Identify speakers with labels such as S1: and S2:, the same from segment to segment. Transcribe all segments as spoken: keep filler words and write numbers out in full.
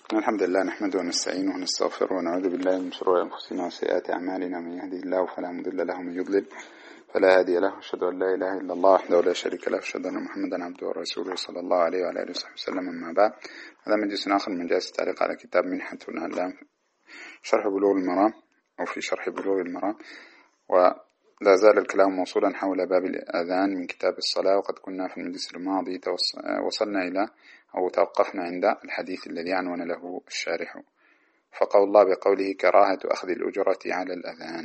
S1: الحمد لله نحمده ونستعينه ونستغفره ونعوذ بالله من شرور أنفسنا وسيئات أعمالنا. من يهده الله فلا مضل له ومن يضلل فلا هادي له. أشهد أن لا إله إلا الله وحده لا شريك له، أشهد أن محمدا عبده ورسوله صلى الله عليه وعلى آله وصحبه وسلم. أما بعد، هذا مجلس آخر من جلسات التعليق على كتاب منحة الأعلام شرح بلوغ المرام أو في شرح بلوغ المرام، ولا زال الكلام موصولا حول باب الأذان من كتاب الصلاة. وقد كنا في المجلس الماضي وصلنا إلى أو توقفنا عند الحديث الذي عنون له الشارح، فقول الله بقوله كراهة أخذ الأجرة على الأذان.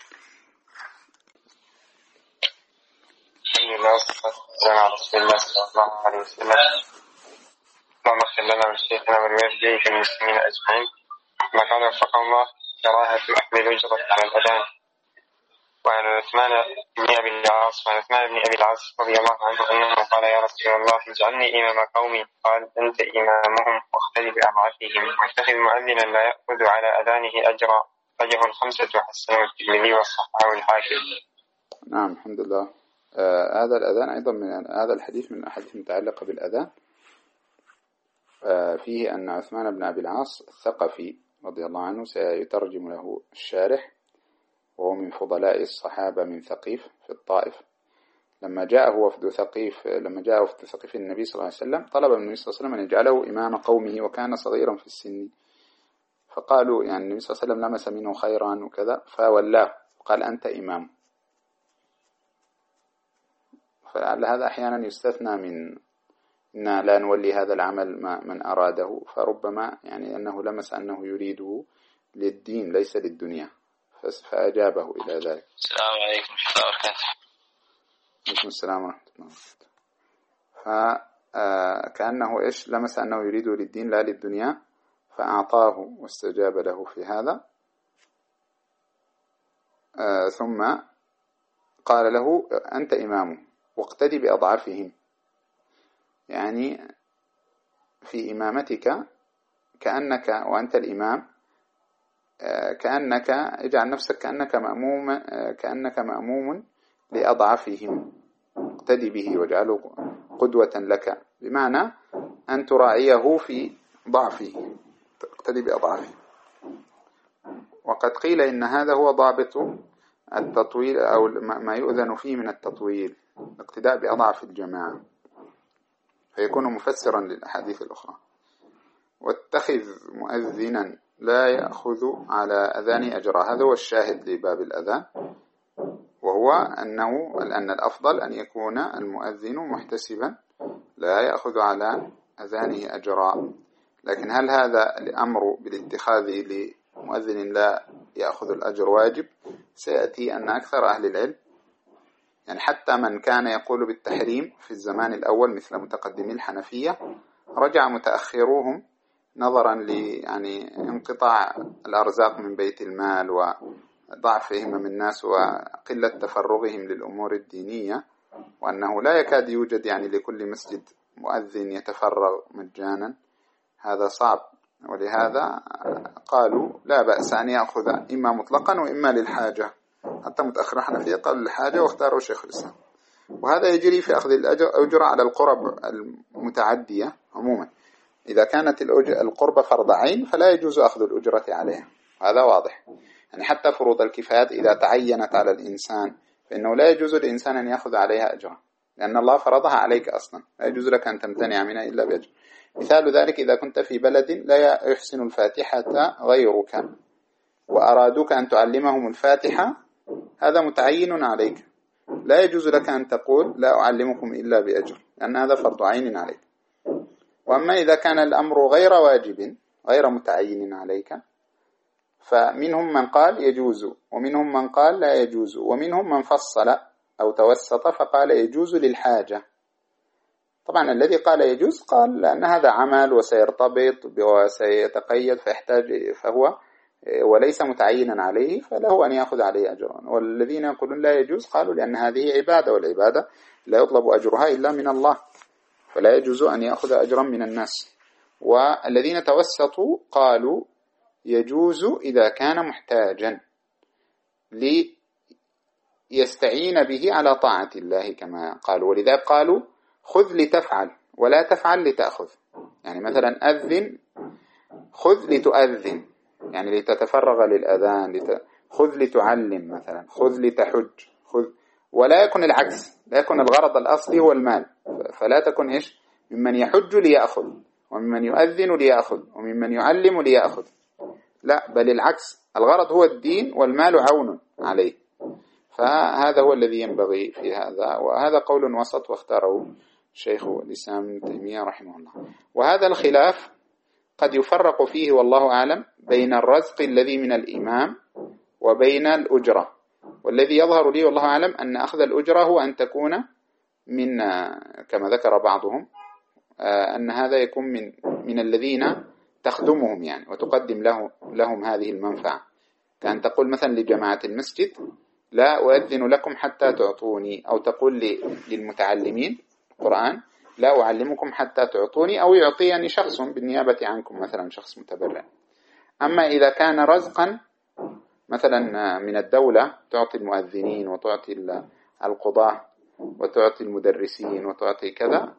S2: الحمد لله والصلاة والسلام على رسول الله صلى الله عليه وسلم. اللهم اغفر لنا ولشيخنا ولوالديك المسلمين أجمعين. ما قال وفقه الله كراهة أخذ الأجرة على الأذان. وعن عثمان بن أبي العاص وعن عثمان بن أبي العاص رضي الله عنه أنه قال يا رسول الله اجعلني إمام قومي، قال أنت إمامهم واقتدي بأضعافهم، واتخذ مؤذنا لا يأخذ على أذانه أجرا. أجره الخمسة وحسنه الترمذي وصححه الحاكم.
S1: نعم، الحمد لله. آه هذا الأذان أيضا من هذا الحديث من الأحاديث المتعلقة بالأذان. آه فيه أن عثمان بن أبي العاص الثقفي رضي الله عنه سيترجم له الشارح، وهو من فضلاء الصحابة من ثقيف في الطائف. لما جاءه وفد ثقيف لما جاء وفد ثقيف النبي صلى الله عليه وسلم، طلب النبي صلى الله عليه وسلم أن يجعله إمام قومه، وكان صغيرا في السن. فقالوا يعني النبي صلى الله عليه وسلم لمس منه خيرا وكذا فولاه وقال أنت إمام. فلعل هذا أحيانا يستثنى من إن لا نولي هذا العمل من أراده، فربما يعني أنه لمس أنه يريده للدين ليس للدنيا، فأجابه إلى ذلك.
S2: السلام عليكم ورحمة الله وبركاته.
S1: عليكم السلام ورحمة الله وبركاته. فكأنه إيش لمس أنه يريده للدين لا للدنيا، فأعطاه واستجاب له في هذا. ثم قال له أنت إمامه واقتدي بأضعافهم، يعني في إمامتك كأنك وأنت الإمام كأنك اجعل نفسك كأنك مأموم كأنك مأموم لأضعافهم، اقتدي به واجعله قدوة لك، بمعنى أن تراعيه في ضعفه، اقتدي بأضعافه. وقد قيل إن هذا هو ضابط التطويل أو ما يؤذن فيه من التطويل، الاقتداء بأضعف الجماعة، فيكون مفسرا للأحاديث الأخرى. واتخذ مؤذنا لا يأخذ على أذان أجرا، هذا هو الشاهد لباب الأذان، وهو أنه أن الأفضل أن يكون المؤذن محتسبا لا يأخذ على أذانه أجرا. لكن هل هذا الأمر بالاتخاذ لمؤذن لا يأخذ الأجر واجب؟ سيأتي أن أكثر أهل العلم، يعني حتى من كان يقول بالتحريم في الزمان الأول مثل متقدمي الحنفية، رجع متأخروهم نظرا ل يعني انقطاع الأرزاق من بيت المال وضعف همم الناس وقلة تفرغهم للأمور الدينية، وأنه لا يكاد يوجد يعني لكل مسجد مؤذن يتفرغ مجانا، هذا صعب. ولهذا قالوا لا بأس أن يأخذ إما مطلقا وإما للحاجة. حتى متأخر حنفية قالوا للحاجة واختاروا شيخ الإسلام. وهذا يجري في أخذ الأجر على القرب المتعدية عموما. إذا كانت القربة فرض عين فلا يجوز أخذ الأجرة عليها، هذا واضح. يعني حتى فروض الكفايات إذا تعينت على الإنسان فإنه لا يجوز للإنسان أن يأخذ عليها أجرا، لأن الله فرضها عليك أصلا، لا يجوز لك أن تمتنع منها إلا بأجر. مثال ذلك إذا كنت في بلد لا يحسن الفاتحة غيرك وأرادوك أن تعلمهم الفاتحة، هذا متعين عليك، لا يجوز لك أن تقول لا أعلمكم إلا بأجر، لأن هذا فرض عين عليك. وأما إذا كان الأمر غير واجب غير متعين عليك، فمنهم من قال يجوز ومنهم من قال لا يجوز، ومنهم من فصل أو توسط فقال يجوز للحاجة. طبعا الذي قال يجوز قال لأن هذا عمل وسيرتبط وسيتقيد فيحتاج فهو وليس متعينا عليه فله أن يأخذ عليه أجرا. والذين يقولون لا يجوز قالوا لأن هذه عبادة، والعبادة لا يطلب أجرها إلا من الله، فلا يجوز أن يأخذ أجرا من الناس. والذين توسطوا قالوا يجوز إذا كان محتاجا ليستعين به على طاعة الله كما قالوا، ولذا قالوا خذ لتفعل ولا تفعل لتأخذ. يعني مثلا أذن خذ لتؤذن يعني لتتفرغ للأذان، لت... خذ لتعلم مثلا، خذ لتحج، خذ، ولا يكن العكس، لا يكن الغرض الأصلي هو المال، فلا تكن إيش ممن يحج ليأخذ، وممن يؤذن ليأخذ، وممن يعلم ليأخذ، لا، بل العكس، الغرض هو الدين والمال عون عليه. فهذا هو الذي ينبغي في هذا، وهذا قول وسط واختاره شيخ الإسلام ابن تيمية رحمه الله. وهذا الخلاف قد يفرق فيه والله أعلم بين الرزق الذي من الإمام وبين الأجرة، والذي يظهر لي والله أعلم أن أخذ الأجرة هو أن تكون من كما ذكر بعضهم أن هذا يكون من من الذين تخدمهم يعني وتقدم له لهم هذه المنفعة، كأن تقول مثلا لجماعة المسجد لا أؤذن لكم حتى تعطوني، أو تقول للمتعلمين القرآن لا أعلمكم حتى تعطوني، أو يعطيني شخص بالنيابة عنكم مثلا شخص متبرع. أما إذا كان رزقا مثلا من الدولة تعطي المؤذنين وتعطي القضاة وتعطي المدرسين وتعطي كذا،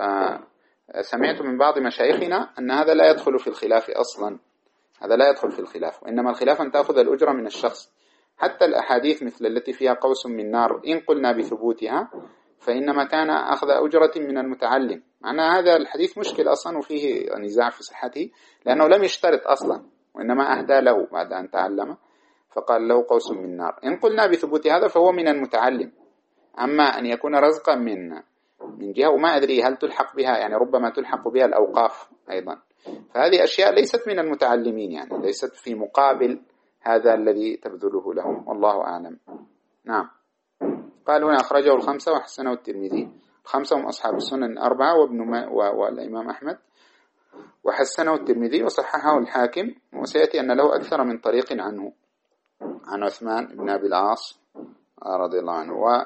S1: فسمعت من بعض مشايخنا أن هذا لا يدخل في الخلاف أصلا، هذا لا يدخل في الخلاف، وإنما الخلاف أن تأخذ الأجرة من الشخص. حتى الأحاديث مثل التي فيها قوس من نار إن قلنا بثبوتها فإنما كان أخذ أجرة من المتعلم، معنى هذا الحديث مشكل أصلا وفيه نزاع في صحته، لأنه لم يشترط أصلا وإنما أهدى له بعد أن تعلم فقال له قوس من نار. إن قلنا بثبوت هذا فهو من المتعلم، أما أن يكون رزقا من من جهة وما أدري هل تلحق بها، يعني ربما تلحق بها الأوقاف أيضا، فهذه أشياء ليست من المتعلمين، يعني ليست في مقابل هذا الذي تبذله لهم، والله أعلم. نعم. قال هنا أخرجه الخمسة وحسنه الترمذي، الخمسة هم أصحاب السنن الأربعة وابن ما والإمام أحمد، وحسنه الترمذي وصححه الحاكم، وسيأتي أن له أكثر من طريق عنه عن عثمان بن أبي العاص رضي الله عنه، و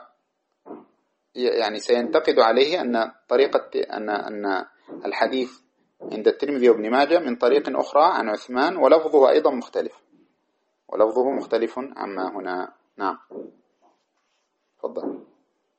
S1: يعني سينتقد عليه أن طريقة أن أن الحديث عند الترمذي وابن ماجه من طريق أخرى عن عثمان ولفظه أيضا مختلف، ولفظه مختلف عما هنا. نعم تفضل.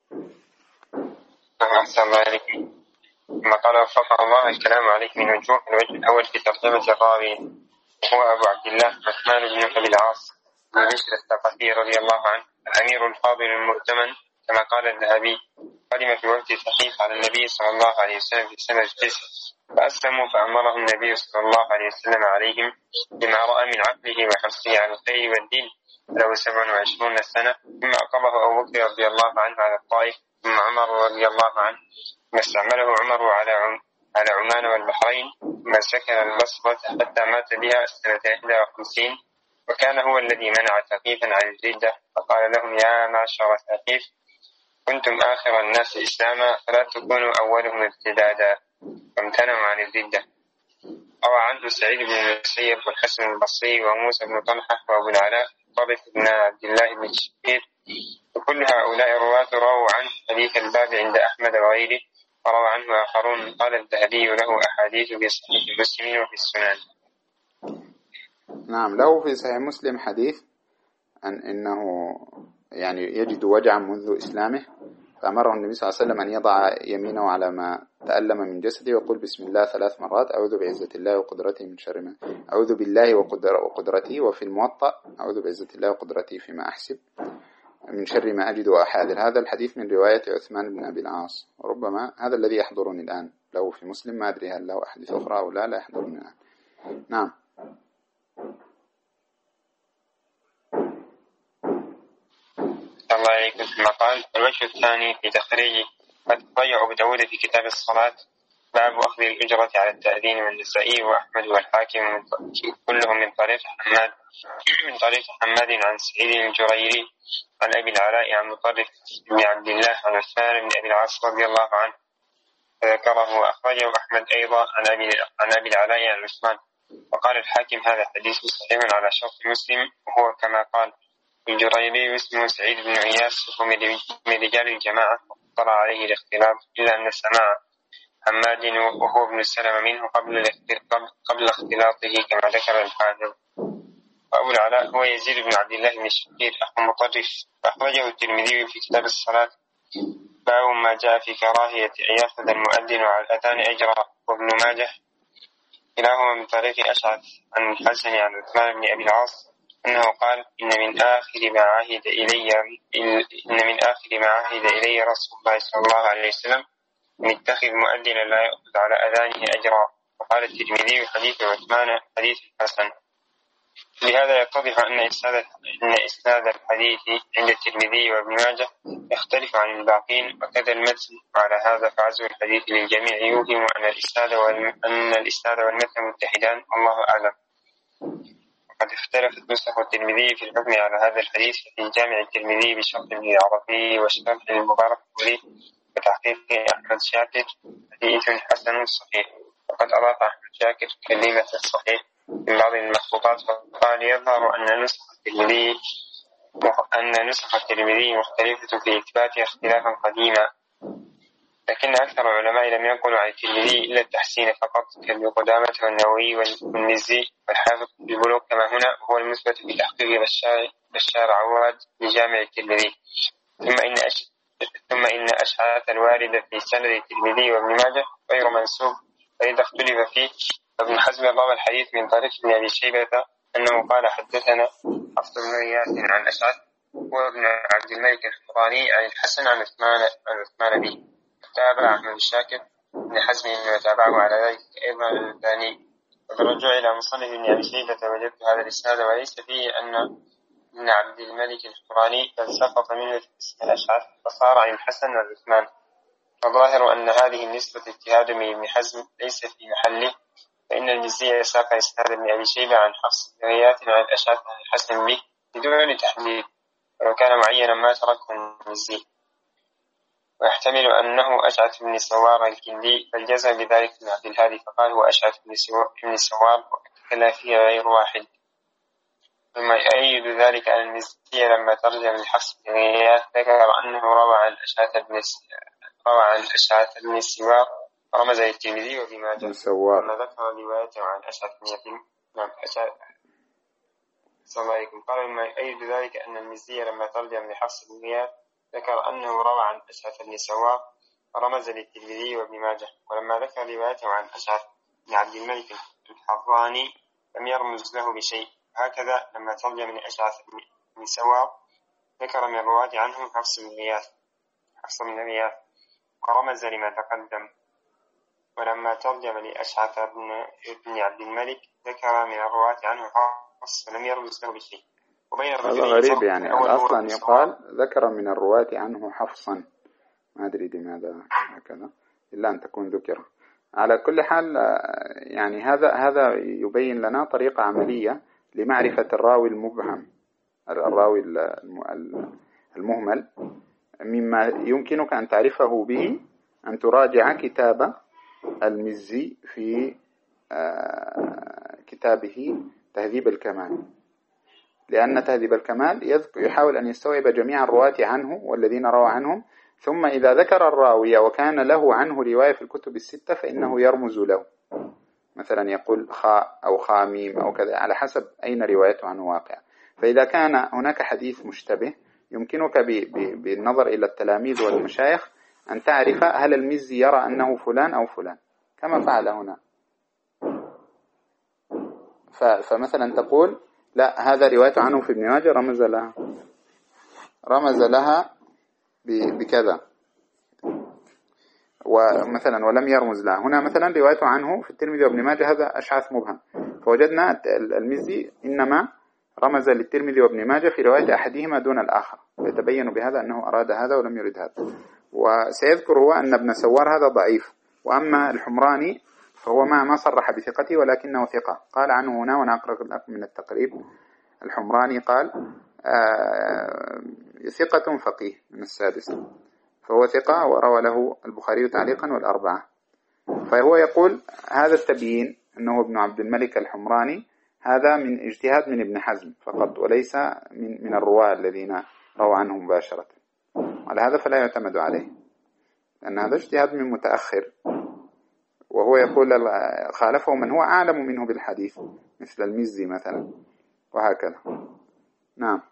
S2: أحسن الله عليكم. ما قال وفق الله الكلام عليك من وجوه، الوجه الأول في ترجمة الراوي هو أبو عبد الله عثمان بن أبي العاص بن بشر الثقفي رضي الله عنه، الأمير الفاضل المؤتمن كما قال الذهبي، قدم في وقت ثقيف على النبي صلى الله عليه وسلم في السنة التاسعة فأسلموا، فأمره النبي صلى الله عليه وسلم عليهم بما رأى من عقله وحرصه على الخير والدين، له سبع وعشرون سنة، ثم أقامه أبو بكر رضي الله عنه على الطائف، ثم عمر رضي الله عنه، ثم استعمله عمر على عم على عمان والبحرين، ثم سكن البصرة حتى مات بها سنة إحدى وخمسين، وكان هو الذي منع ثقيفا عن الردة، فقال لهم يا معشر ثقيف كنتم آخر الناس إسلاما فلا تكونوا أولهم ارتدادا، فامتنعوا عن الردة. روى عنه سعيد بن المسيب والحسن البصري وموسى بن طلحة وأبو العلاء طارق بن عبد الله بن الشقيق، وكل هؤلاء الرواة رووا عنه حديث الباب عند أحمد وغيره، وروى عنه آخرون. قال الذهبي له أحاديث في صحيح مسلم وفي السنن.
S1: نعم له في صحيح مسلم حديث أن إنه يعني يجد وجعا منذ إسلامه، فأمره النبي صلى الله عليه وسلم أن يضع يمينه على ما تألم من جسده ويقول بسم الله ثلاث مرات، أعوذ بعزة الله وقدرته من شر ما أعوذ بالله وقدر وقدرته، وفي الموطأ أعوذ بعزة الله وقدرته فيما أحسب من شر ما أجد وأحاذر. هذا الحديث من رواية عثمان بن أبي العاص، وربما هذا الذي يحضرني الآن، له في مسلم، ما أدري هل له أحاديث أخرى أو لا، لا يحضرني الآن. نعم.
S2: الله عليكم. ثم قال الوجه الثاني في تخريج أخرجه أبو داود في كتاب الصلاة باب أخذ الأجرة على التأذين، والنسائي وأحمد والحاكم كلهم من طريق حماد من طريق حماد عن سعيد الجريري عن أبي العلاء عن مطرف بن عبد الله عن عثمان بن أبي العاص رضي الله عنه فذكره، وأخرجه أحمد أيضا عن أبي عن أبي العلاء عن عثمان. وقال الحاكم هذا حديث صحيح على شرط مسلم، وهو كما قال الجريري اسمه سعيد بن إياس من رجال الجماعة، طلع عليه الاختلاف إلا أن سماع حماد وهو ابن السلام منه قبل قبل اختلاطه كما ذكر الحاكم. وأبو العلاء هو يزيد بن عبد الله بن الشقيق أخو مطرف، فأخرجه الترمذي في كتاب الصلاة باب ما جاء في كراهية أن يأخذ المؤذن على الأذان أجرا، وابن ماجه كلاهما من طريق أشعث عن الحسن عن عثمان بن أبي العاص أنه قال إن من آخر ما عهد إلي إن من آخر ما عهد إلي رسول الله صلى الله عليه وسلم أن يتخذ مؤذنا لا يأخذ على أذانه أجرا. وقال الترمذي حديث عثمان حديث حسن. لهذا يتضح أن إسناد أن إسناد الحديث عند الترمذي وابن ماجه يختلف عن الباقين وكذا المتن. وعلى هذا فعزو الحديث للجميع يوهم أن الإسناد أن الإسناد والمتن متحدان، والله أعلم. وقد اختلفت نسخ الترمذي في الحكم على هذا الحديث في جامع الترمذي بشرط ابن العربي وشرط المباركفوري وتحقيق أحمد شاكر حديث حسن صحيح. وقد أضاف أحمد شاكر كلمة الصحيح من بعض المخطوطات فقال يظهر أن نسخ الترمذي أن نسخ الترمذي مختلفة في إثباتها اختلافا قديما، لكن أكثر العلماء لم ينقلوا عن الترمذي إلا التحسين فقط كابن قدامة والنووي والمزي والحافظ في البلوغ كما هنا، وهو المثبت في تحقيق بشار, بشار عواد لجامع الترمذي. ثم إن أش... ثم إن أشعاث الواردة في سند الترمذي وابن ماجه غير منسوب، فإذا اختلف فيه ابن حزم روى الحديث من طريق ابن أبي شيبة أنه قال حدثنا حفص بن غياث عن أشعث وابن عبد الملك الحضراني عن الحسن عن عثمان عن عثمان به. تابع أحمد الشاكر ابن حزم وتابعه على ذلك أيضا الثاني. وبالرجوع إلى مصنف ابن أبي شيبة وجدت هذا الإسناد وليس فيه أن ابن عبد الملك الحضراني بل سقط منه اسم الأشعث فصار عن الحسن عن عثمان. فظاهر أن هذه النسبة اجتهاد من ابن حزم ليس في محله، فإن المزي ساق إسناد ابن أبي شيبة عن حفص بن غياث عن الأشعث عن الحسن به بدون تحديد، ولو كان معينا ما تركه المزي. ويحتمل أنه أشعث بن سوار الكندي، فالجزم بذلك ابن عبد الهادي فقال هو أشعث بن سوار وكلا فيه غير واحد. ثم يؤيد ذلك أن المزي لما ترجم لحفص بن غياث ذكر أنه روى عن أشعث بن روى عن أشعث بن سوار ورمز الترمذي وابن ماجه لما ذكر روايته عن أشعث بن يتيم. نعم أشعث صلى الله عليه وسلم. قال مما يؤيد ذلك أن المزي لما ترجم لحفص بن غياث ذكر أنه روى عن أشعث بن سوار ورمز للترمذي وابن ماجه، ولما ذكر روايته عن أشعث بن عبد الملك الحضراني لم يرمز له بشيء. هكذا لما ترجم لأشعث بن سوار ذكر من الرواة عنه حفص بن غياث حفص بن غياث ورمز لما تقدم. ولما ترجم لأشعث بن عبد الملك ذكر من الرواة عنه حفص ولم يرمز له بشيء.
S1: هذا غريب يعني أصلا يقال ذكر من الرواة عنه حفصا، ما أدري لماذا هكذا إلا أن تكون ذكر. على كل حال يعني هذا هذا يبين لنا طريقة عملية لمعرفة الراوي المبهم الراوي المهمل، مما يمكنك أن تعرفه به أن تراجع كتاب المزي في كتابه تهذيب الكمال، لأن تهذيب الكمال يحاول أن يستوعب جميع الرواة عنه والذين روى عنهم، ثم إذا ذكر الراوي وكان له عنه رواية في الكتب الستة فإنه يرمز له، مثلا يقول خاء أو خاميم أو كذا على حسب أين روايته عنه واقع. فإذا كان هناك حديث مشتبه يمكنك بالنظر إلى التلاميذ والمشايخ أن تعرف هل المزي يرى أنه فلان أو فلان كما فعل هنا. فمثلا تقول لا هذا روايته عنه في ابن ماجه رمز لها رمز لها بكذا، ومثلا ولم يرمز لها. هنا مثلا روايته عنه في الترمذي وابن ماجه هذا أشعث مبهم، فوجدنا المزي إنما رمز للترمذي وابن ماجه في رواية أحدهما دون الآخر، فيتبين بهذا أنه أراد هذا ولم يرد هذا. وسيذكر هو أن ابن سوار هذا ضعيف، وأما الحمراني فهو ما ما صرح بثقته ولكنه ثقة. قال عنه هنا وأنا أقرأ لكم من التقريب. الحمراني قال آه ثقة فقيه من السادس، فهو ثقة وروى له البخاري تعليقا والأربعة. فهو يقول هذا التبيين أنه ابن عبد الملك الحمراني هذا من اجتهاد من ابن حزم فقط، وليس من من الرواة الذين روى عنه مباشرة. على هذا فلا يعتمد عليه، لأن هذا اجتهاد من متأخر، وهو يقول خالفه من هو أعلم منه بالحديث مثل المزي مثلا وهكذا. نعم.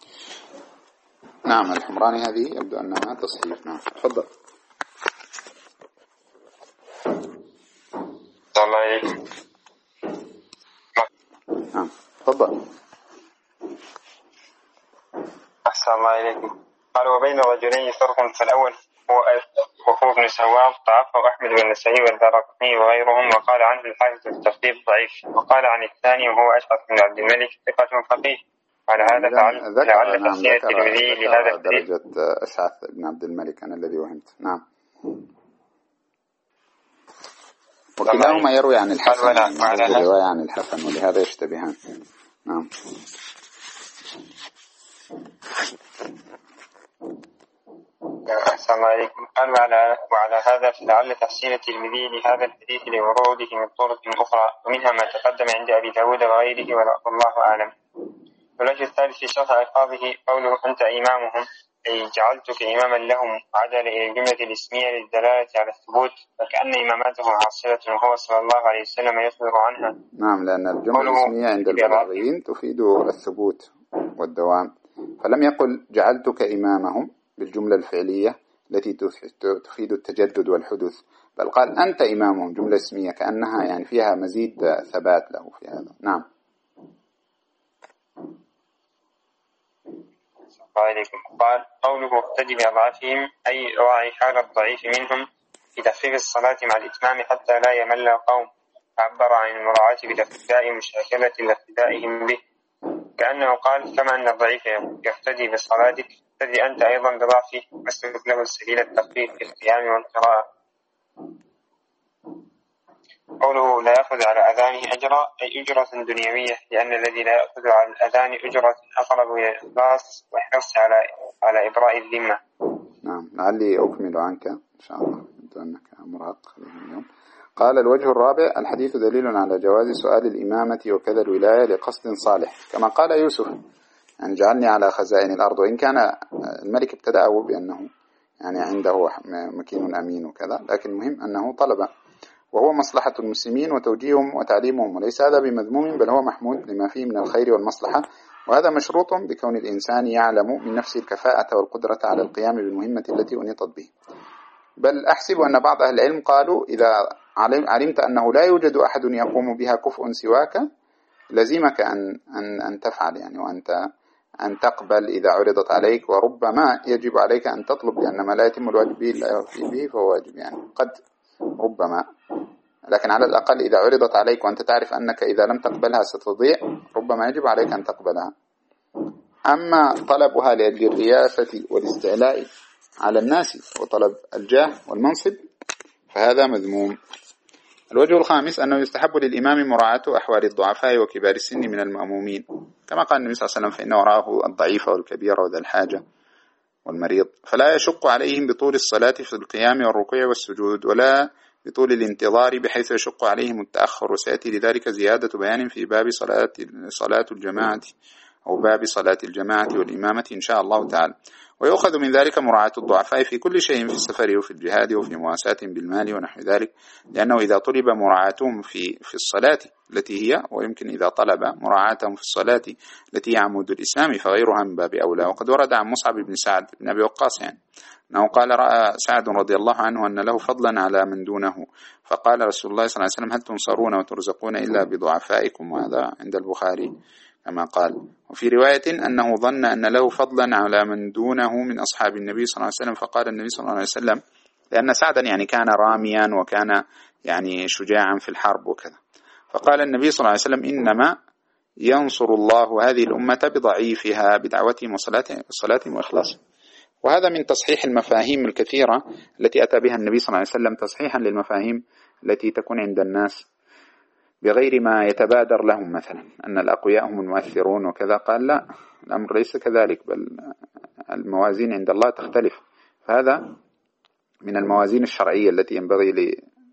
S1: نعم الحمراني هذه يبدو أنها تصحيح. نعم تفضل.
S2: الله إليك.
S1: نعم تفضل.
S2: أحسن الله إليكم. قال وبين رجلين فرق، فالأول هو وهو ابن سوار ضعفه أحمد والنسائي والدارقطني وغيرهم، وقال عنه الحافظ الترتيب ضعيف. وقال عن الثاني وهو أشعث بن عبد الملك ثقة فقيه. على هذا لعل تحسين الترمذي لهذا الحديث.
S1: درجة أشعث بن عبد الملك أنا الذي وهمت. نعم. وكلاهما يروي عن الحسن، رواية عن الحسن، ولهذا يشتبهان. نعم.
S2: أحسن الله عليكم. قال وعلى, وعلى هذا فلعل تحسين الترمذي لهذا الحديث لوروده من طرق أخرى، ومنها ما تقدم عند أبي داود وغيره، والله أعلم. والوجه الثالث في شرح ألفاظه قوله أنت إمامهم، أي جعلتك إماما لهم، عدل إلى الجملة الاسمية للدلالة على الثبوت، فكأن إماماته حاصلة وهو صلى الله عليه وسلم يخبر عنها.
S1: نعم، لأن الجملة الاسمية عند البلاغيين تفيد الثبوت والدوام، فلم يقل جعلتك إمامهم بالجملة الفعلية التي تفيد التجدد والحدوث، بل قال أنت إمامهم جملة اسمية كأنها يعني فيها مزيد ثبات له في هذا. نعم.
S2: قال قوله اقتدي بأضعافهم، أي راعي حال الضعيف منهم في تخفيف الصلاة مع الإتمام حتى لا يمل القوم. عبر عن المراعاة بالاقتداء مشاكلة لاقتدائهم به، كأنه قال كما أن الضعيف يقتدي بصلاتك اقتدي أنت أيضا بضعفه، واسلك له سبيل التخفيف في القيام والقراءة. قوله لا يأخذ على أذانه أجرا، أي أجرة دنيوية، لأن الذي لا يأخذ على الأذان أجرة أقرب إلى الإخلاص والحرص على على إبراء الذمة.
S1: نعم، لعلي أكمل عنك إن شاء الله، أنت أنك مرهق اليوم. قال الوجه الرابع الحديث دليل على جواز سؤال الإمامة وكذا الولاية لقصد صالح، كما قال يوسف يعني جعلني على خزائن الأرض، وإن كان الملك ابتدأه بأنه يعني عنده مكين أمين وكذا، لكن المهم أنه طلب، وهو مصلحة المسلمين وتوجيههم وتعليمهم، وليس هذا بمذموم بل هو محمود لما فيه من الخير والمصلحة، وهذا مشروط بكون الإنسان يعلم من نفسه الكفاءة والقدرة على القيام بالمهمة التي أنيطت به. بل أحسب أن بعض أهل العلم قالوا إذا علمت أنه لا يوجد أحد يقوم بها كفء سواك لزمك أن, أن, أن تفعل يعني، وأنت أن تقبل إذا عرضت عليك، وربما يجب عليك أن تطلب، لأن ما لا يتم الواجب به إلا يوفي به فهو واجب يعني، قد ربما، لكن على الأقل إذا عرضت عليك وأنت تعرف أنك إذا لم تقبلها ستضيع ربما يجب عليك أن تقبلها. أما طلبها لأجل الرياسة والاستعلاء على الناس وطلب الجاه والمنصب فهذا مذموم. الوجه الخامس أنه يستحب للإمام مراعاة أحوال الضعفاء وكبار السن من المأمومين، كما قال النبي صلى الله عليه وسلم فإن وراءه الضعيف والكبير وذا الحاجة والمريض، فلا يشق عليهم بطول الصلاة في القيام والركوع والسجود، ولا بطول الانتظار بحيث يشق عليهم التأخر، وسيأتي لذلك زيادة بيان في باب صلاة صلاة الجماعة أو باب صلاة الجماعة والإمامة إن شاء الله تعالى. ويؤخذ من ذلك مراعاة الضعفاء في كل شيء، في السفر وفي الجهاد وفي مواساة بالمال ونحو ذلك، لأنه إذا طلب مراعاتهم في في الصلاة التي هي، ويمكن إذا طلب مراعاتهم في الصلاة التي هي عمود الإسلام فغيرها من باب أولى. وقد ورد عن مصعب بن سعد بن أبي وقاص يعني أنه قال رأى سعد رضي الله عنه أن له فضلا على من دونه، فقال رسول الله صلى الله عليه وسلم هل تنصرون وترزقون إلا بضعفائكم، وهذا عند البخاري كما قال. وفي رواية أنه ظن أن له فضلا على من دونه من أصحاب النبي صلى الله عليه وسلم، فقال النبي صلى الله عليه وسلم لأن سعدا يعني كان راميا وكان يعني شجاعا في الحرب وكذا، فقال النبي صلى الله عليه وسلم إنما ينصر الله هذه الأمة بضعيفها بدعوتهم وصلاتهم وإخلاصهم. وهذا من تصحيح المفاهيم الكثيرة التي أتى بها النبي صلى الله عليه وسلم، تصحيحا للمفاهيم التي تكون عند الناس بغير ما يتبادر لهم، مثلا أن الأقوياء هم المؤثرون وكذا، قال لا، الأمر ليس كذلك، بل الموازين عند الله تختلف، فهذا من الموازين الشرعية التي ينبغي ل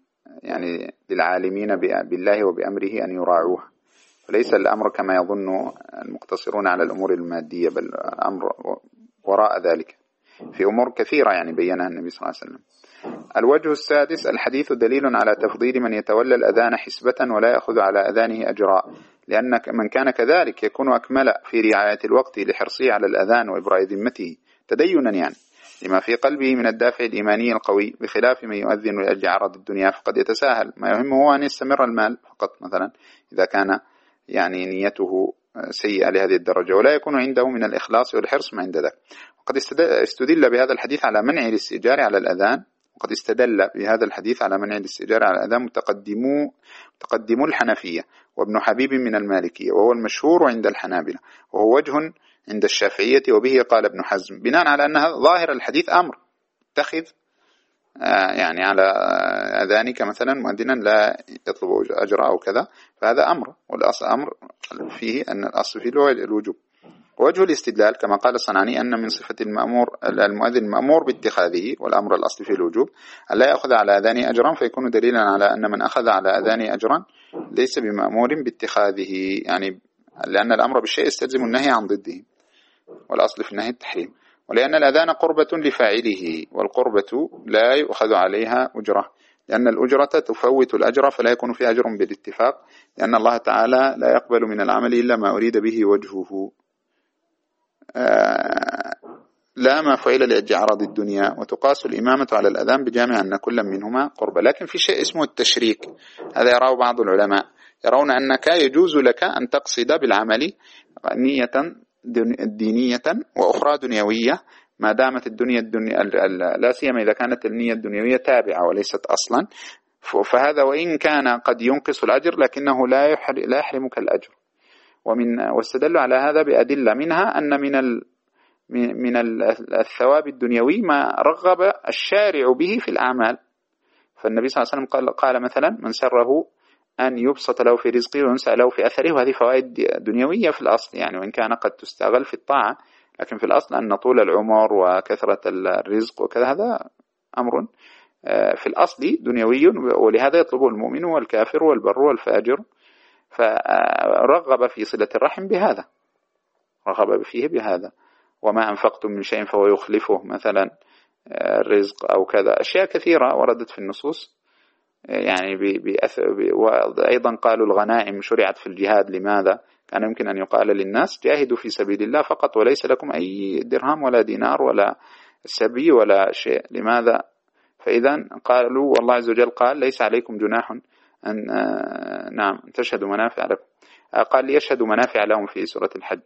S1: يعني للعالمين بالله وبأمره أن يراعوها، فليس الأمر كما يظن المقتصرون على الأمور المادية، بل الأمر وراء ذلك في أمور كثيرة يعني بيّنها النبي صلى الله عليه وسلم. الوجه السادس الحديث دليل على تفضيل من يتولى الأذان حسبة ولا يأخذ على أذانه أجرا، لأن من كان كذلك يكون أكمل في رعاية الوقت لحرصه على الأذان وإبراء ذمته تدينا يعني، لما في قلبه من الدافع الإيماني القوي، بخلاف من يؤذن لأجل عرض الدنيا فقد يتساهل. ما يهمه هو أن يستمر المال فقط، مثلا إذا كان يعني نيته سيئة لهذه الدرجة، ولا يكون عنده من الإخلاص والحرص ما عند ذلك. وقد استدل بهذا الحديث على منع الاستئجار على الأذان وقد استدل بهذا الحديث على منع الاستئجار على الأذان متقدمو متقدمو الحنفية وابن حبيب من المالكية، وهو المشهور عند الحنابلة، وهو وجه عند الشافعية، وبه قال ابن حزم، بناء على أن ظاهر الحديث أمر، اتخذ يعني على أذانك مثلا مؤذنا لا يطلب أجر أو كذا، فهذا أمر، والأصل أمر فيه أن الأصل فيه الوجوب. وجه الاستدلال كما قال الصنعاني أن من صفة المأمور المؤذن المأمور باتخاذه، والأمر الأصل فيه الوجوب، ألا يأخذ على أذانه أجرا، فيكون دليلا على أن من أخذ على أذانه أجرا ليس بمأمور باتخاذه، يعني لأن الأمر بالشيء يستلزم النهي عن ضده، والأصل في النهي التحريم. ولأن الأذان قربة لفاعله، والقربة لا يؤخذ عليها أجرة، لأن الأجرة تفوت الأجر، فلا يكون في أجر بالاتفاق، لأن الله تعالى لا يقبل من العمل إلا ما أريد به وجهه، آه لا ما فعل لأجل عرض الدنيا. وتقاس الإمامة على الأذان بجامع أن كل منهما قربة. لكن في شيء اسمه التشريك، هذا يراه بعض العلماء، يرون أنك يجوز لك أن تقصد بالعمل نية دينية وأخرى دنيوية، ما دامت الدنيا الدنيا لا سيما إذا كانت النية الدنيوية تابعة وليست أصلا، فهذا وإن كان قد ينقص الأجر لكنه لا لا يحرمك الأجر. ومن واستدلوا على هذا بأدلة، منها أن من ال من الثواب الدنيوي ما رغب الشارع به في الأعمال. فالنبي صلى الله عليه وسلم قال, قال مثلا من سره أن يبسط له في رزقه وينسى له في أثره، وهذه فوائد دنيوية في الأصل يعني، وإن كان قد تستغل في الطاعة، لكن في الأصل أن طول العمر وكثرة الرزق وكذا هذا أمر في الأصل دنيوي، ولهذا يطلبه المؤمن والكافر والبر والفاجر، فرغب في صلة الرحم بهذا، رغب فيه بهذا. وما أنفقتم من شيء فهو يخلفه، مثلا الرزق أو كذا، أشياء كثيرة وردت في النصوص يعني بأثر. وأيضا قالوا الغنائم شرعت في الجهاد، لماذا؟ كان يمكن أن يقال للناس جاهدوا في سبيل الله فقط، وليس لكم أي درهم ولا دينار ولا سبي ولا شيء، لماذا؟ فإذا قالوا والله عز وجل قال ليس عليكم جناح أن نعم تشهدوا منافع لكم، قال ليشهدوا منافع لهم في سورة الحج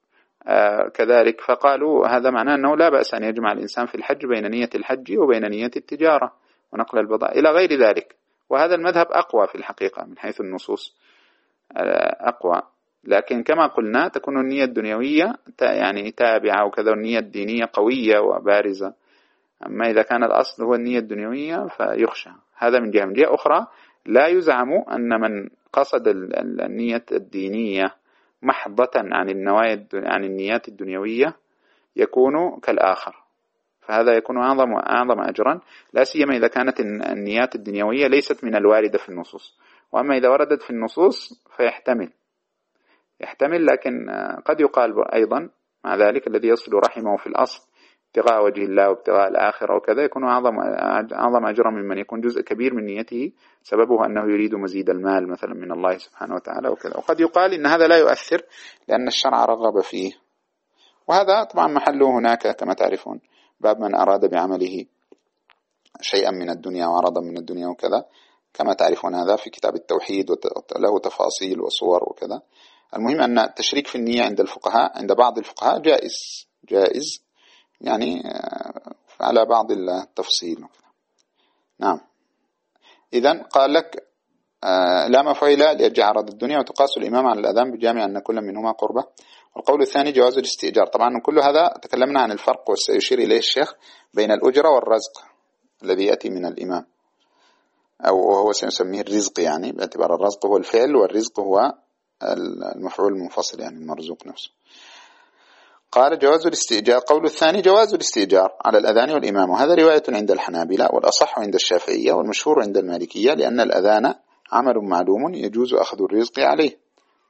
S1: كذلك. فقالوا هذا معناه أنه لا بأس أن يجمع الإنسان في الحج بين نية الحج وبين نية التجارة ونقل البضائع إلى غير ذلك، وهذا المذهب أقوى في الحقيقة من حيث النصوص أقوى. لكن كما قلنا تكون النية الدنيوية يعني تابعة وكذا، النية الدينية قوية وبارزة. أما إذا كان الأصل هو النية الدنيوية فيخشى. هذا من جهة. من جهة أخرى لا يزعم أن من قصد النية الدينية محضة عن النوايا عن النيات الدنيوية يكون كالآخر، فهذا يكون أعظم أعظم أجرا، لا سيما إذا كانت النيات الدنيوية ليست من الواردة في النصوص. وأما إذا وردت في النصوص فيحتمل يحتمل لكن قد يقال أيضا مع ذلك الذي يصل رحمه في الأصل ابتغاء وجه الله وابتغاء الآخرة وكذا يكون أعظم أعظم أجرا ممن يكون جزء كبير من نيته سببه أنه يريد مزيد المال مثلا من الله سبحانه وتعالى وكذا. وقد يقال إن هذا لا يؤثر لأن الشرع رغب فيه، وهذا طبعا محله هناك كما تعرفون باب من أراد بعمله شيئا من الدنيا وعرضا من الدنيا وكذا، كما تعرفون هذا في كتاب التوحيد وله تفاصيل وصور وكذا. المهم أن التشريك في النية عند الفقهاء عند بعض الفقهاء جائز جائز يعني على بعض التفصيل. نعم. إذن قال لك لا مفعول لأجل عرض الدنيا، وتقاس الإمام على الأذان بجامع أن كل منهما قربة. والقول الثاني جواز الاستئجار. طبعا كل هذا تكلمنا عن الفرق وسيشير إليه الشيخ بين الأجرة والرزق الذي يأتي من الإمام، أو هو سنسميه الرزق يعني باعتبار الرزق هو الفعل والرزق هو المفعول المنفصل يعني المرزوق نفسه. قال جواز الاستئجار. قول الثاني جواز الاستئجار على الأذان والإمام، وهذا رواية عند الحنابلة والأصح عند الشافعية والمشهور عند المالكية، لأن الأذان عمل معلوم يجوز أخذ الرزق عليه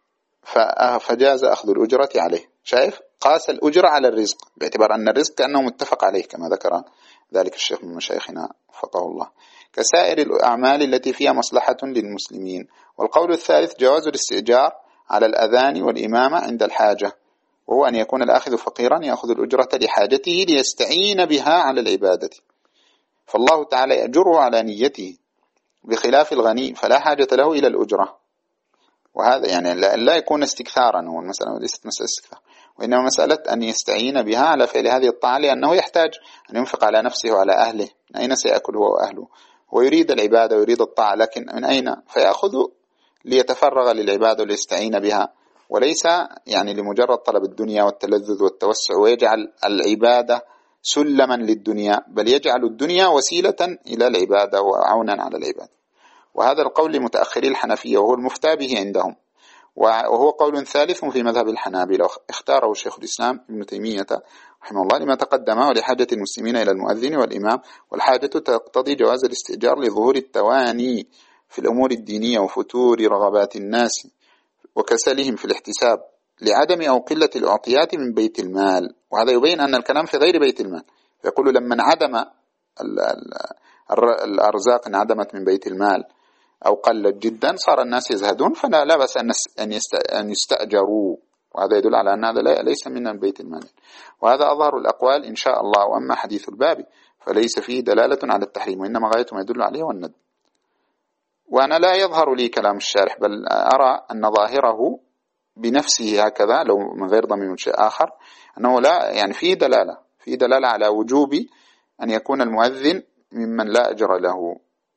S1: فجاز أخذ الأجرة عليه. شايف؟ قاس الأجرة على الرزق باعتبار أن الرزق كأنه متفق عليه كما ذكر ذلك الشيخ من مشايخنا وفقه الله، كسائر الأعمال التي فيها مصلحة للمسلمين. والقول الثالث جواز الاستئجار على الأذان والإمامة عند الحاجة، وهو أن يكون الآخذ فقيرا يأخذ الأجرة لحاجته ليستعين بها على العبادة، فالله تعالى يأجره على نيته، بخلاف الغني فلا حاجة له إلى الأجرة. وهذا يعني لا يكون استكثارا، هو المسألة ليست مسألة استكثار، وإنما مسألة أن يستعين بها على فعل هذه الطاعة، لأنه يحتاج أن ينفق على نفسه وعلى أهله. من أين سيأكل هو وأهله؟ هو يريد العبادة ويريد الطاعة، لكن من أين؟ فيأخذ ليتفرغ للعبادة وليستعين بها، وليس يعني لمجرد طلب الدنيا والتلذذ والتوسع ويجعل العبادة سلما للدنيا، بل يجعل الدنيا وسيلة إلى العبادة وعونا على العبادة. وهذا القول لمتأخري الحنفية وهو المفتى به عندهم، وهو قول ثالث في مذهب الحنابلة اختاره الشيخ الإسلام ابن تيمية رحمه الله لما تقدم، ولحاجة المسلمين إلى المؤذن والإمام، والحاجة تقتضي جواز الاستئجار لظهور التواني في الأمور الدينية وفتور رغبات الناس وكسلهم في الاحتساب لعدم أو قلة الأعطيات من بيت المال. وهذا يبين أن الكلام في غير بيت المال، فيقول لما انعدم الأرزاق انعدمت من بيت المال أو قلت جدا صار الناس يزهدون، فلا لا بأس أن يستأجروا، وهذا يدل على أن هذا ليس من البيت المال. وهذا أظهر الأقوال إن شاء الله. وأما حديث الباب فليس فيه دلالة على التحريم، وإنما غاية ما يدل عليه والندب. وأنا لا يظهر لي كلام الشارح، بل أرى أن ظاهره بنفسه هكذا لو من غير ضمير شيء آخر، أنه لا يعني فيه دلالة فيه دلالة على وجوب أن يكون المؤذن ممن لا أجر له،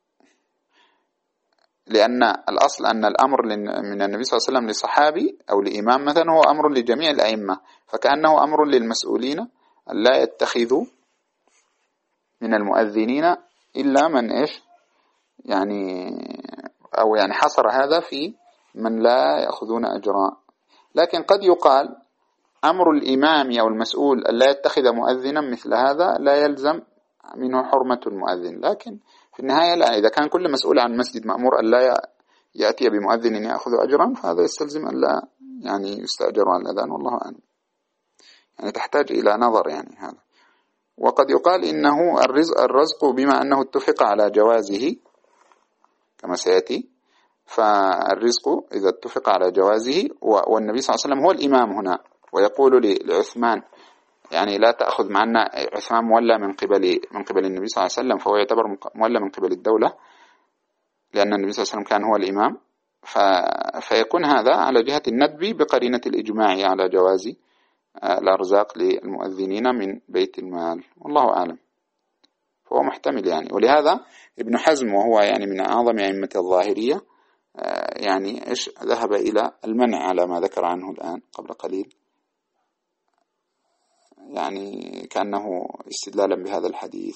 S1: لأن الأصل أن الأمر من النبي صلى الله عليه وسلم لصحابي أو لإمام مثلا هو أمر لجميع الأئمة، فكأنه أمر للمسؤولين أن لا يتخذوا من المؤذنين إلا من إيش يعني، أو يعني حصر هذا في من لا يأخذون أجرا. لكن قد يقال أمر الإمام أو المسؤول أن لا يتخذ مؤذنا مثل هذا لا يلزم منه حرمة المؤذن، لكن في النهاية لا، إذا كان كل مسؤول عن مسجد مأمور أن لا يأتي بمؤذن يأخذ أجرا، فهذا يستلزم أن لا يعني يستأجر عن الأذان، والله أعلم. يعني تحتاج إلى نظر يعني هذا. وقد يقال إنه الرزق, الرزق بما أنه اتفق على جوازه كما سيأتي، فالرزق إذا اتفق على جوازه، والنبي صلى الله عليه وسلم هو الإمام هنا، ويقول لعثمان يعني لا تأخذ معنا، عثمان مولى من قبل من قبل النبي صلى الله عليه وسلم، فهو يعتبر مولى من قبل الدولة لأن النبي صلى الله عليه وسلم كان هو الإمام، فيكون هذا على جهة الندب بقرينة الإجماع على جواز الأرزاق للمؤذنين من بيت المال، والله أعلم. فهو محتمل يعني. ولهذا ابن حزم وهو يعني من أعظم أئمة الظاهرية يعني إيش ذهب إلى المنع على ما ذكر عنه الآن قبل قليل، يعني كأنه استدلالا بهذا الحديث.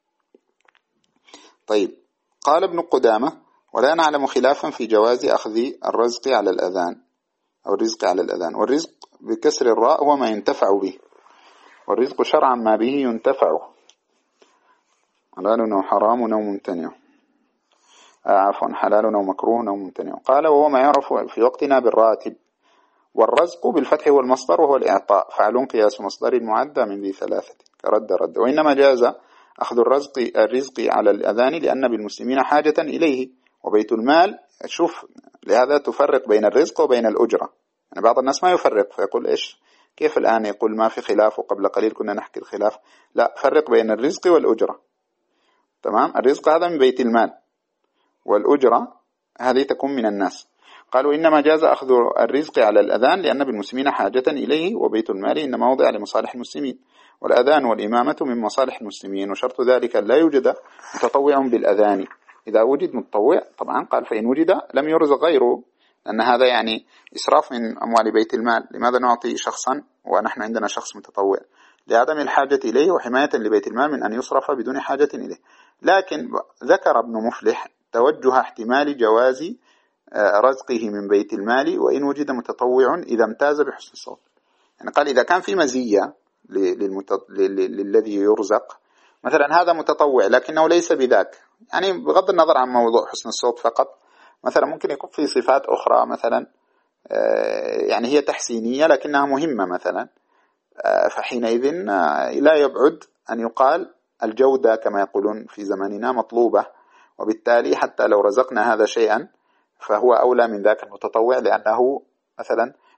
S1: طيب، قال ابن قدامة: ولا نعلم خلافا في جواز أخذ الرزق على الأذان أو الرزق على الأذان. والرزق بكسر الراء هو ما ينتفع به، والرزق شرعا ما به ينتفع، حلال أو حرام أو ممتنع، عفوا حلال أو مكروه أو ممتنع. قال: وهو ما يعرف في وقتنا بالراتب. والرزق بالفتح هو المصدر وهو الإعطاء، فعل قياس مصدر معدى من ذي ثلاثة كرد رد. وإنما جاز أخذ الرزق الرزق على الأذان لأن بالمسلمين حاجة إليه، وبيت المال شوف لهذا تفرق بين الرزق وبين الأجرة. يعني بعض الناس ما يفرق فيقول إيش كيف الآن يقول ما في خلاف وقبل قليل كنا نحكي الخلاف. لا، فرق بين الرزق والأجرة. تمام، الرزق هذا من بيت المال والأجرة هذه تكون من الناس. قالوا إنما جاز أخذ الرزق على الأذان لأن بالمسلمين حاجة إليه، وبيت المال إنما وضع لمصالح المسلمين، والأذان والإمامة من مصالح المسلمين، وشرط ذلك لا يوجد متطوع بالأذان. إذا وجد متطوع طبعا قال فإن وجد لم يرزق غيره، لأن هذا يعني إسراف من أموال بيت المال. لماذا نعطي شخصا ونحن عندنا شخص متطوع؟ لعدم الحاجة إليه وحماية لبيت المال من أن يصرف بدون حاجة إليه. لكن ذكر ابن مفلح توجه احتمال جواز رزقه من بيت المال وإن وجد متطوع إذا امتاز بحسن الصوت. يعني قال إذا كان في مزية للذي يرزق، مثلا هذا متطوع لكنه ليس بذاك، يعني بغض النظر عن موضوع حسن الصوت فقط، مثلا ممكن يكون في صفات أخرى مثلا يعني هي تحسينية لكنها مهمة مثلا، فحينئذ لا يبعد أن يقال الجودة كما يقولون في زماننا مطلوبة، وبالتالي حتى لو رزقنا هذا شيئا فهو أولى من ذاك المتطوع، لأنه مثلا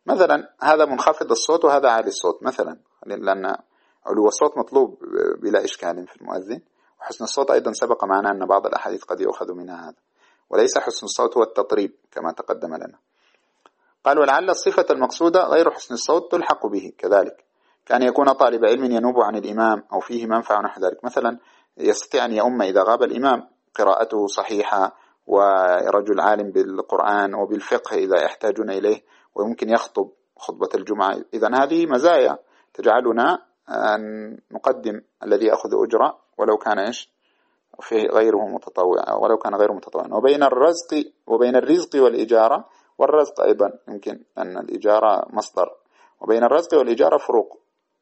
S1: مثلا هذا منخفض الصوت وهذا عالي الصوت مثلا، لأن علو الصوت مطلوب بلا إشكال في المؤذن، وحسن الصوت أيضا سبق معنا أن بعض الأحاديث قد يؤخذ منها هذا، وليس حسن الصوت هو التطريب كما تقدم لنا. قال ولعل الصفة المقصودة غير حسن الصوت تلحق به كذلك، كان يكون طالب علم ينوب عن الإمام أو فيه منفعة نحو ذلك، مثلا يستطيع أن يؤم إذا غاب الإمام قراءته صحيحة، ورجل عالم بالقرآن وبالفقه إذا يحتاجون إليه، ويمكن يخطب خطبة الجمعة. إذن هذه مزايا تجعلنا أن نقدم الذي يأخذ أجرة ولو كان إيش في غيره متطوع، ولو كان غير متطوع. وبين الرزق وبين الرزق والإجارة، والرزق أيضا يمكن أن الإجارة مصدر، وبين الرزق والإجارة فروق،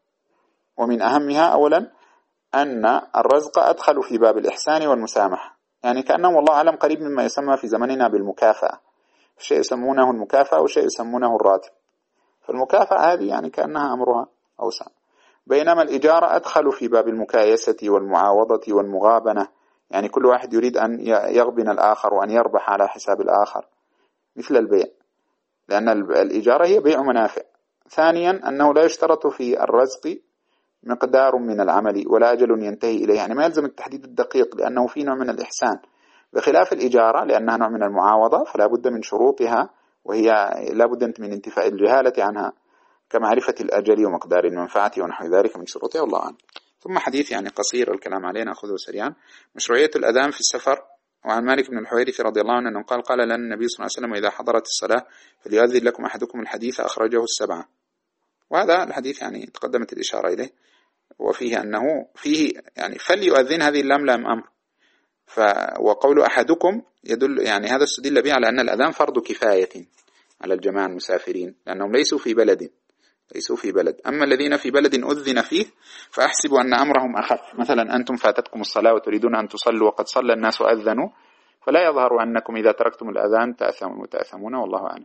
S1: ومن أهمها أولا أن الرزق أدخل في باب الإحسان والمسامحة، يعني كأنه والله أعلم قريب مما يسمى في زمننا بالمكافأة، شيء يسمونه المكافأة وشيء يسمونه الراتب، فالمكافأة هذه يعني كأنها أمرها أوسع، بينما الإجارة أدخل في باب المكايسة والمعاوضة والمغابنة، يعني كل واحد يريد أن يغبن الآخر وأن يربح على حساب الآخر، مثل البيع، لأن الإجارة هي بيع منافع. ثانيا أنه لا يشترط في الرزق مقدار من العمل ولا أجل ينتهي إليه، يعني ما يلزم التحديد الدقيق لأنه في نوع من الإحسان، بخلاف الإجارة لأنها نوع من المعاوضة فلا بد من شروطها، وهي لا بد من انتفاء الجهالة عنها كمعرفة الأجل ومقدار المنفعة ونحو ذلك من شروطها، والله عنه. ثم حديث يعني قصير الكلام عليه نأخذه سريعا، مشروعية الأذان في السفر. وعن مالك بن الحويرث رضي الله عنه أنه قال قال لنا النبي صلى الله عليه وسلم إذا حضرت الصلاة فليؤذن لكم أحدكم الحديث، أخرجه السبعة. وهذا الحديث يعني تقدمت الإشارة إليه، وفيه أنه فيه يعني فليؤذن، هذه اللام لام أمر، ف وقول أحدكم يدل يعني هذا استدل به على أن الأذان فرض كفاية على الجماعة المسافرين، لأنهم ليسوا في بلد ليسوا في بلد أما الذين في بلد أذن فيه فأحسب أن أمرهم أخف. مثلا أنتم فاتتكم الصلاة وتريدون أن تصلوا وقد صلى الناس وأذنوا، فلا يظهر أنكم إذا تركتم الأذان تأثمون، والله أعلم،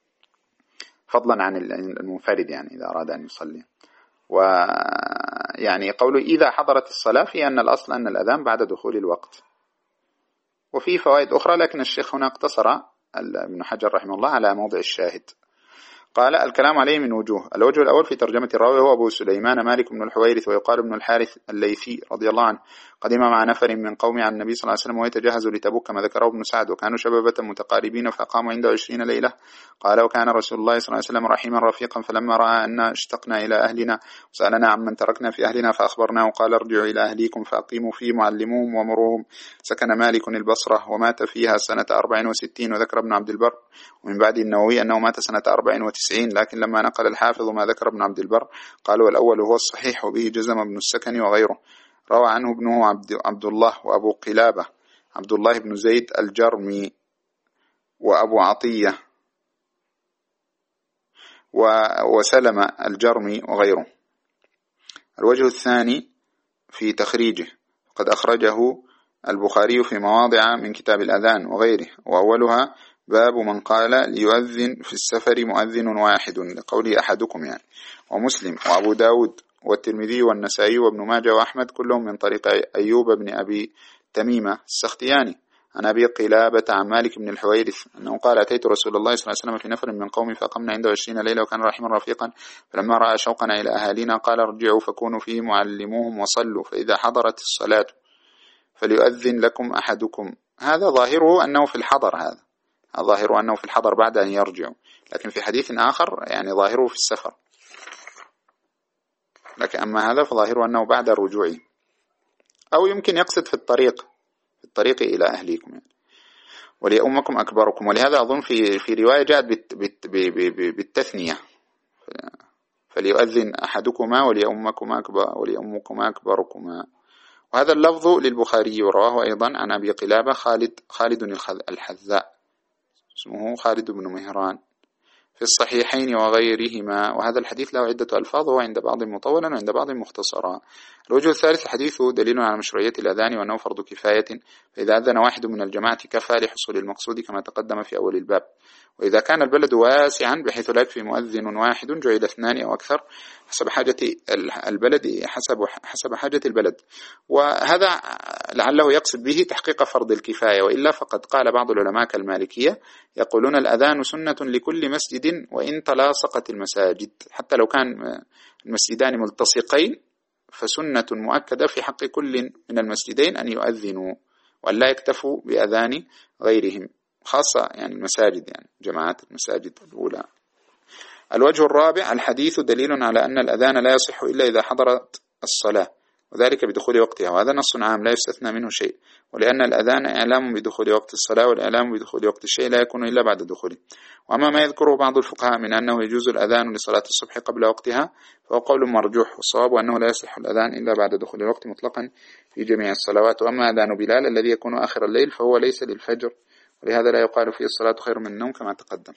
S1: فضلا عن المنفرد يعني إذا أراد أن يصلي. ويعني قوله إذا حضرت الصلاة في أن الأصل أن الأذان بعد دخول الوقت. وفي فوائد أخرى لكن الشيخ هنا اقتصر ابن حجر رحمه الله على موضع الشاهد. قال الكلام عليه من وجوه. الوجه الأول في ترجمة الراوي هو أبو سليمان مالك بن الحويرث، ويقال ابن الحارث الليثي رضي الله عنه، قدم مع نفر من قومه عن النبي صلى الله عليه وسلم ويتجهز لتبوك كما ذكره ابن سعد، وكانوا شبابة متقاربين فقاموا عنده عشرين ليلة. قال وكان رسول الله صلى الله عليه وسلم رحيما رفيقا، فلما رأى أن اشتقنا إلى أهلنا وسألنا عمن تركنا في أهلنا فأخبرناه، قال ارجعوا إلى أهليكم فأقيموا فيه معلموهم ومروهم. سكن مالك البصرة ومات فيها سنة أربع وستين، وذكر ابن عبد البر ومن بعد النووي أنه مات سنة أربع وتسعين، لكن لما نقل الحافظ ما ذكر ابن عبد البر قالوا الأول هو الصحيح وبه جزم ابن السكن وغيره. روى عنه ابنه عبد, عبد الله وأبو قلابة عبد الله بن زيد الجرمي وأبو عطية وسلم الجرمي وغيره. الوجه الثاني في تخريجه قد أخرجه البخاري في مواضع من كتاب الأذان وغيره، وأولها باب من قال ليؤذن في السفر مؤذن واحد لقوله أحدكم يعني، ومسلم وأبو داود والترمذي والنسائي وابن ماجه وأحمد كلهم من طريق أيوب بن أبي تميمة السختياني عن أبي قلابة عن مالك بن الحويرث أنه قال أتيت رسول الله صلى الله عليه وسلم في نفر من قومي فقمنا عنده عشرين ليلة وكان رحيما رفيقا، فلما رأى شوقنا إلى أهالينا قال ارجعوا فكونوا فيه معلموهم وصلوا، فإذا حضرت الصلاة فليؤذن لكم أحدكم. هذا ظاهره أنه في الحضر، هذا ظاهره أنه في الحضر بعد أن يرجعوا، لكن في حديث آخر يعني ظاهره في السفر، لكن أما هذا فظاهره أنه بعد الرجوع، أو يمكن يقصد في الطريق في الطريق إلى أهليكم يعني. وليؤمكم أكبركم، ولهذا أظن في في رواية جاءت بت بت بالتثنية فليؤذن أحدكما وليؤمكما أكبر وليؤمكما أكبركما. وهذا اللفظ للبخاري، ورواه أيضا عن أبي قلابة خالد خالد الحذاء اسمه خالد بن مهران في الصحيحين وغيرهما، وهذا الحديث له عدة ألفاظ وهو عند بعض مطولا وعند بعض مختصرا. الوجه الثالث الحديث دليل على مشروعية الأذان وأنه فرض كفاية، فإذا أذن واحد من الجماعة كفى لحصول المقصود كما تقدم في أول الباب. وإذا كان البلد واسعا بحيث لا يكفي مؤذن واحد جعل اثنان أو أكثر، حسب حاجة البلد، حسب حسب حاجة البلد. وهذا لعله يقصد به تحقيق فرض الكفاية، وإلا فقد قال بعض العلماء كالمالكية يقولون الأذان سنة لكل مسجد وإن تلاصقت المساجد، حتى لو كان المسجدان ملتصقين فسنة مؤكدة في حق كل من المسجدين أن يؤذنوا وأن لا يكتفوا بأذان غيرهم، خاصة يعني المساجد، يعني جماعات المساجد الأولى. الوجه الرابع: الحديث دليل على أن الأذان لا يصح إلا إذا حضرت الصلاة، وذلك بدخول وقتها، وهذا نص عام لا يستثنى منه شيء، ولأن الأذان إعلام بدخول وقت الصلاة، والإعلام بدخول وقت الشيء لا يكون إلا بعد دخوله. وأما ما يذكره بعض الفقهاء من أنه يجوز الأذان لصلاة الصبح قبل وقتها فهو قول مرجوح، والصواب أنه لا يصح الأذان إلا بعد دخول الوقت مطلقا في جميع الصلوات. وأما أذان بلال الذي يكون آخر الليل فهو ليس للفجر، ولهذا لا يقال فيه الصلاة خير من النوم كما تقدم.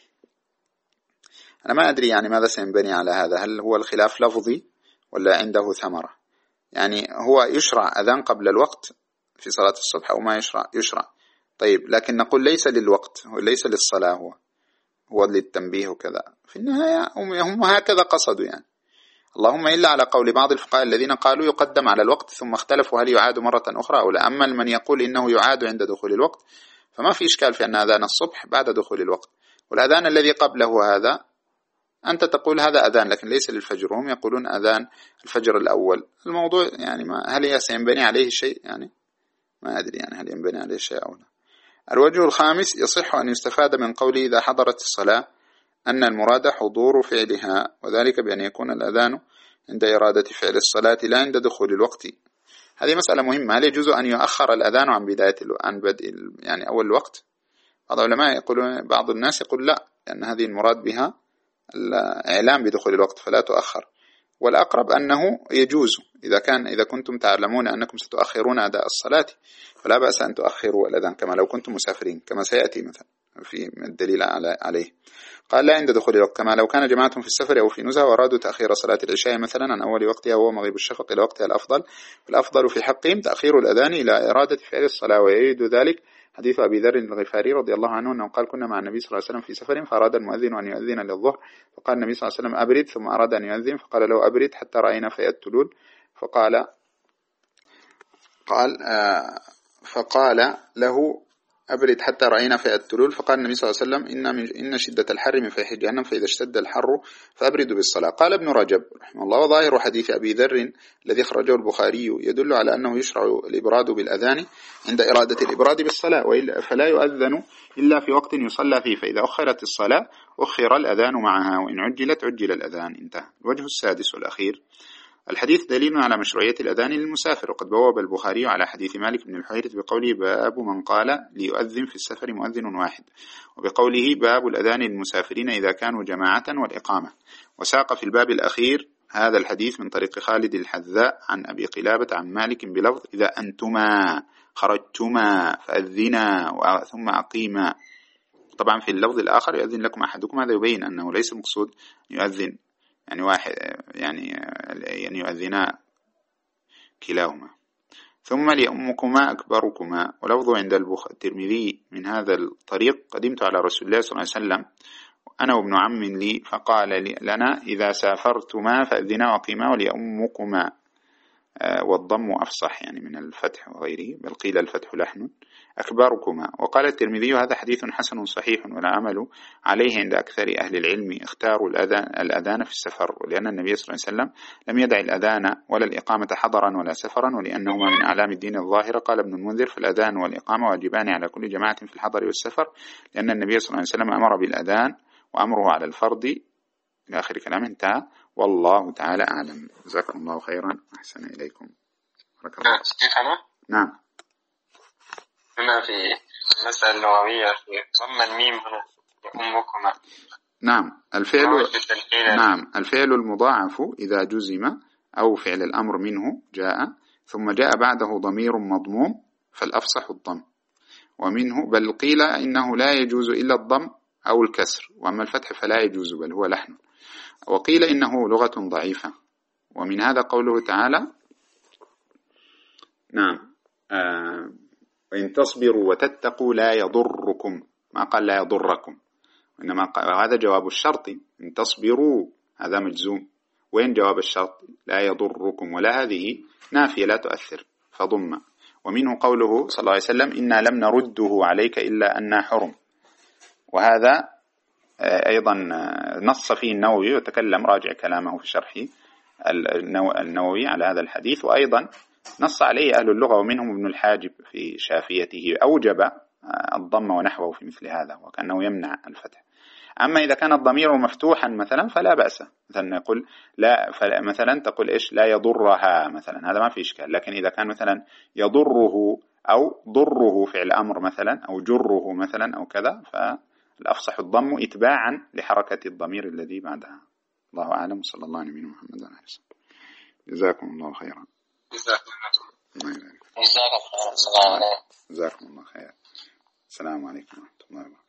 S1: أنا ما أدري يعني ماذا سينبني على هذا، هل هو الخلاف لفظي ولا عنده ثمرة؟ يعني هو يشرع أذان قبل الوقت في صلاة الصبح أو ما يشرع؟ يشرع. طيب لكن نقول ليس للوقت، ليس للصلاة، هو هو للتنبيه وكذا. في النهاية هم هكذا قصدوا يعني، اللهم إلا على قول بعض الفقهاء الذين قالوا يقدم على الوقت ثم اختلفوا هل يعاد مرة أخرى أو لا. أما من يقول إنه يعاد عند دخول الوقت فما في إشكال في أن أذان الصبح بعد دخول الوقت، والأذان الذي قبله هذا أنت تقول هذا أذان لكن ليس للفجر، وهم يقولون أذان الفجر الأول. الموضوع يعني ما هل سينبني عليه شيء؟ يعني ما أدري يعني هل ينبني عليه شيء أو لا. الوجه الخامس: يصح أن يستفاد من قوله إذا حضرت الصلاة أن المراد حضور فعلها، وذلك بأن يكون الأذان عند إرادة فعل الصلاة لا عند دخول الوقت. هذه مسألة مهمة، هل يجوز أن يؤخر الأذان عن بداية عن بدء يعني أول الوقت؟ بعض العلماء يقولون، بعض الناس يقول لا، لأن هذه المراد بها الإعلام بدخول الوقت فلا تؤخر. والأقرب أنه يجوز إذا كان إذا كنتم تعلمون أنكم ستؤخرون أداء الصلاة فلا بأس أن تؤخروا الأذان كما لو كنتم مسافرين، كما سيأتي مثلا في الدليل عليه. قال لا عند دخول الوقت، كما لو كان جماعة في السفر أو في نزهة وأرادوا تأخير صلاة العشاء مثلا عن أول وقتها وهو مغيب الشفق إلى وقتها الأفضل، فالأفضل في حقهم تأخير الأذان إلى إرادة فعل الصلاة. ويريد ذلك حديث أبي ذر الغفاري رضي الله عنه أنه قال كنا مع النبي صلى الله عليه وسلم في سفر فأراد المؤذن أن يؤذن للظهر فقال النبي صلى الله عليه وسلم أبرد، ثم أراد أن يؤذن فقال له أبرد حتى رأينا فيأتلون، فقال قال آه فقال له أبرد حتى رأينا فيأتلون، فقال النبي صلى الله عليه وسلم إن, من إن شدة الحر من فيح جهنم فإذا اشتد الحر فأبردوا بالصلاة. قال ابن رجب رحمه الله: وظاهر حديث أبي ذر الذي خرجه البخاري يدل على أنه يشرع الإبراد بالأذان عند إرادة الإبراد بالصلاة، فلا يؤذن إلا في وقت يصلى فيه، فإذا أخرت الصلاة أخر الأذان معها، وإن عجلت عجل الأذان. انتهى. الوجه السادس والأخير: الحديث دليل على مشروعية الأذان للمسافر، وقد بواب البخاري على حديث مالك بن الحويرث بقوله باب من قال ليؤذن في السفر مؤذن واحد، وبقوله باب الأذان للمسافرين إذا كانوا جماعة والإقامة. وساق في الباب الأخير هذا الحديث من طريق خالد الحذاء عن أبي قلابة عن مالك بلفظ إذا أنتما خرجتما فأذنا ثم أقيما. طبعا في اللفظ الآخر يؤذن لكم أحدكم، هذا يبين أنه ليس مقصود يؤذن يعني واحد يعني يعني يؤذنا كلاهما. ثم لأمكما أكبركما. ولفظ عند الترمذي من هذا الطريق قدمت على رسول الله صلى الله عليه وسلم أنا وابن عم لي فقال لنا إذا سافرتما فأذنا وقيما ولأمكما، والضم أفصح يعني من الفتح وغيره، بل قيل الفتح لحن أكبركما. وقال الترمذي هذا حديث حسن صحيح والعمل عليه عند أكثر أهل العلم، اختاروا الأذان, الأذان في السفر، ولأن النبي صلى الله عليه وسلم لم يدع الأذان ولا الإقامة حضرا ولا سفرا، ولأنهما من أعلام الدين الظاهرة. قال ابن المنذر فالأذان والإقامة واجبان على كل جماعة في الحضر والسفر، لأن النبي صلى الله عليه وسلم أمر بالأذان وأمره على الفرض إلى آخر كلام. انتهى. والله تعالى أعلم. جزاكم الله خيرا، أحسن إليكم. نعم.
S2: هنا في المسألة اللغوية في ضم الميم هنا أمكما.
S1: نعم الفعل نعم الفعل المضاعف إذا جزم أو فعل الأمر منه جاء ثم جاء بعده ضمير مضموم فالأفصح الضم، ومنه بل قيل إنه لا يجوز إلا الضم أو الكسر، وأما الفتح فلا يجوز بل هو لحن، وقيل إنه لغة ضعيفة. ومن هذا قوله تعالى نعم آه وإن تصبروا وتتقوا لا يضركم، ما قال لا يضركم، وإنما قال هذا جواب الشرط، إن تصبروا هذا مجزوم، وين جواب الشرط؟ لا يضركم، ولا هذه نافية لا تؤثر فضم. ومنه قوله صلى الله عليه وسلم إنا لم نرده عليك إلا أننا حرم، وهذا أيضا نص فيه النووي وتكلم، راجع كلامه في شرح النووي على هذا الحديث، وأيضا نص عليه أهل اللغة ومنهم ابن الحاجب في شافيته، أوجب الضم ونحوه في مثل هذا وكأنه يمنع الفتح. أما إذا كان الضمير مفتوحا مثلا فلا بأس، مثلا يقول لا، مثلا تقول إيش لا يضرها مثلا، هذا ما في إشكال. لكن إذا كان مثلا يضره أو ضره فعل أمر مثلا، أو جره مثلا أو كذا، فالأفصح الضم إتباعا لحركة الضمير الذي بعدها. الله أعلم، صلى الله عليه وسلم محمد وعلى آله وسلم. جزاكم الله خيرا.
S2: جزاكم
S1: الله خيرا.
S2: جزاكم الله خيرا.
S1: جزاكم الله خيرا. السلام عليكم ورحمة الله وبركاته.